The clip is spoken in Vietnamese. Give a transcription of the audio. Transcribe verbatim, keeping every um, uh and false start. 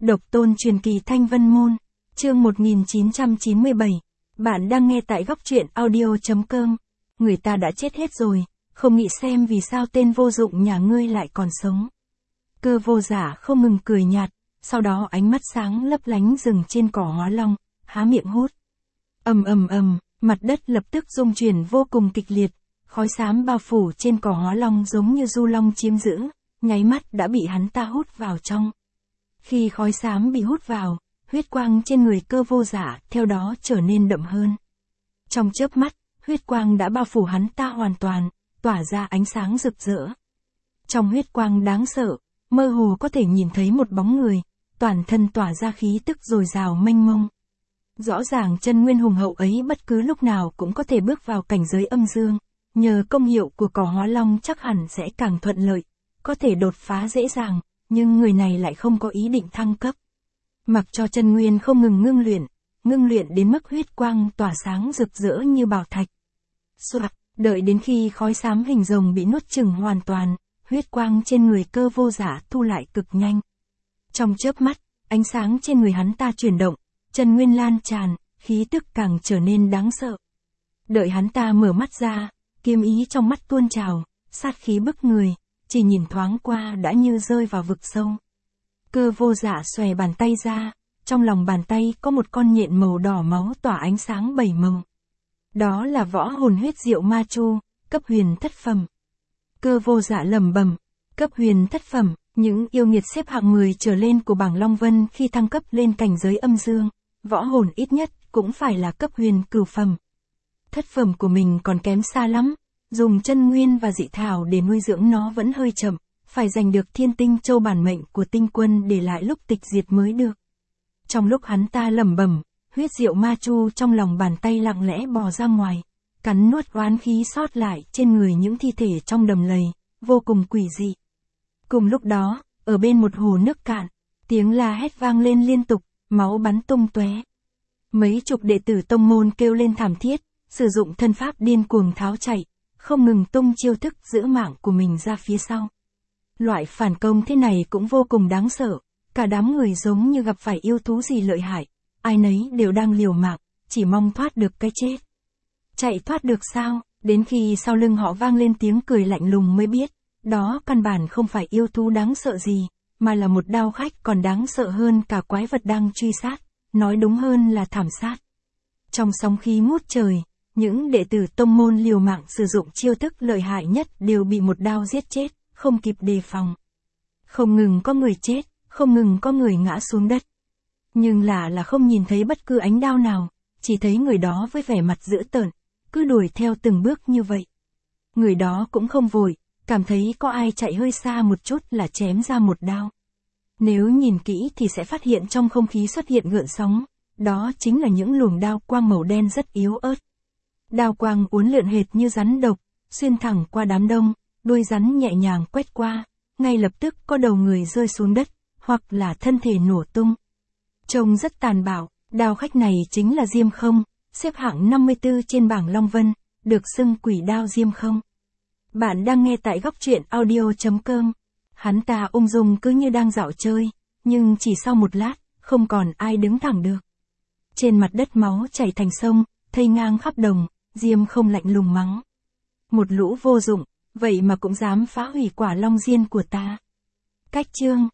Độc tôn truyền kỳ Thanh Vân Môn, chương một nghìn chín trăm chín mươi bảy. Bạn đang nghe tại góc truyện audio.com. Người ta đã chết hết rồi, không nghĩ xem vì sao tên vô dụng nhà ngươi lại còn sống. Cơ vô giả không ngừng cười nhạt, sau đó ánh mắt sáng lấp lánh dừng trên cỏ hóa long, há miệng hút. Ầm ầm ầm, mặt đất lập tức rung chuyển vô cùng kịch liệt, khói xám bao phủ trên cỏ hóa long giống như du long chiếm giữ, nháy mắt đã bị hắn ta hút vào trong. Khi khói xám bị hút vào, huyết quang trên người cơ vô giả theo đó trở nên đậm hơn. Trong chớp mắt, huyết quang đã bao phủ hắn ta hoàn toàn, tỏa ra ánh sáng rực rỡ. Trong huyết quang đáng sợ, mơ hồ có thể nhìn thấy một bóng người, toàn thân tỏa ra khí tức dồi dào mênh mông. Rõ ràng chân nguyên hùng hậu ấy bất cứ lúc nào cũng có thể bước vào cảnh giới âm dương, nhờ công hiệu của cỏ hóa long chắc hẳn sẽ càng thuận lợi, có thể đột phá dễ dàng, nhưng người này lại không có ý định thăng cấp. Mặc cho chân nguyên không ngừng ngưng luyện, ngưng luyện đến mức huyết quang tỏa sáng rực rỡ như bảo thạch. Soạt, đợi đến khi khói xám hình rồng bị nuốt chửng hoàn toàn, huyết quang trên người cơ vô giả thu lại cực nhanh. Trong chớp mắt, ánh sáng trên người hắn ta chuyển động, chân nguyên lan tràn, khí tức càng trở nên đáng sợ. Đợi hắn ta mở mắt ra, kiếm ý trong mắt tuôn trào, sát khí bức người, chỉ nhìn thoáng qua đã như rơi vào vực sâu. Cơ vô giả xòe bàn tay ra, trong lòng bàn tay có một con nhện màu đỏ máu tỏa ánh sáng bảy màu. Đó là võ hồn huyết diệu ma chu, cấp huyền thất phẩm. Cơ vô giả lẩm bẩm, cấp huyền thất phẩm, những yêu nghiệt xếp hạng mười trở lên của bảng Long Vân khi thăng cấp lên cảnh giới âm dương, võ hồn ít nhất cũng phải là cấp huyền cửu phẩm. Thất phẩm của mình còn kém xa lắm, dùng chân nguyên và dị thảo để nuôi dưỡng nó vẫn hơi chậm, phải giành được thiên tinh châu bản mệnh của tinh quân để lại lúc tịch diệt mới được. Trong lúc hắn ta lẩm bẩm, huyết diệu ma chu trong lòng bàn tay lặng lẽ bò ra ngoài, cắn nuốt oán khí sót lại trên người những thi thể trong đầm lầy, vô cùng quỷ dị. Cùng lúc đó, ở bên một hồ nước cạn, tiếng la hét vang lên liên tục, máu bắn tung tóe. Mấy chục đệ tử tông môn kêu lên thảm thiết, sử dụng thân pháp điên cuồng tháo chạy, không ngừng tung chiêu thức giữ mạng của mình ra phía sau. Loại phản công thế này cũng vô cùng đáng sợ, cả đám người giống như gặp phải yêu thú gì lợi hại, ai nấy đều đang liều mạng, chỉ mong thoát được cái chết. Chạy thoát được sao? Đến khi sau lưng họ vang lên tiếng cười lạnh lùng mới biết, đó căn bản không phải yêu thú đáng sợ gì, mà là một đao khách còn đáng sợ hơn cả quái vật đang truy sát, nói đúng hơn là thảm sát. Trong sóng khí ngút trời, những đệ tử tông môn liều mạng sử dụng chiêu thức lợi hại nhất đều bị một đao giết chết, không kịp đề phòng. Không ngừng có người chết, không ngừng có người ngã xuống đất. Nhưng lạ là không nhìn thấy bất cứ ánh đao nào, chỉ thấy người đó với vẻ mặt dữ tợn, cứ đuổi theo từng bước như vậy. Người đó cũng không vội, cảm thấy có ai chạy hơi xa một chút là chém ra một đao. Nếu nhìn kỹ thì sẽ phát hiện trong không khí xuất hiện gợn sóng, đó chính là những luồng đao quang màu đen rất yếu ớt. Đao quang uốn lượn hệt như rắn độc, xuyên thẳng qua đám đông, đuôi rắn nhẹ nhàng quét qua, ngay lập tức có đầu người rơi xuống đất, hoặc là thân thể nổ tung. Trông rất tàn bạo, đao khách này chính là Diêm Không, xếp hạng năm mươi tư trên bảng Long Vân, được xưng quỷ đao Diêm Không. Bạn đang nghe tại góc truyện audio.com. Hắn ta ung dung cứ như đang dạo chơi, nhưng chỉ sau một lát, không còn ai đứng thẳng được. Trên mặt đất máu chảy thành sông, thây ngang khắp đồng, Diêm Không lạnh lùng mắng. Một lũ vô dụng, vậy mà cũng dám phá hủy quả long diên của ta. Cách chương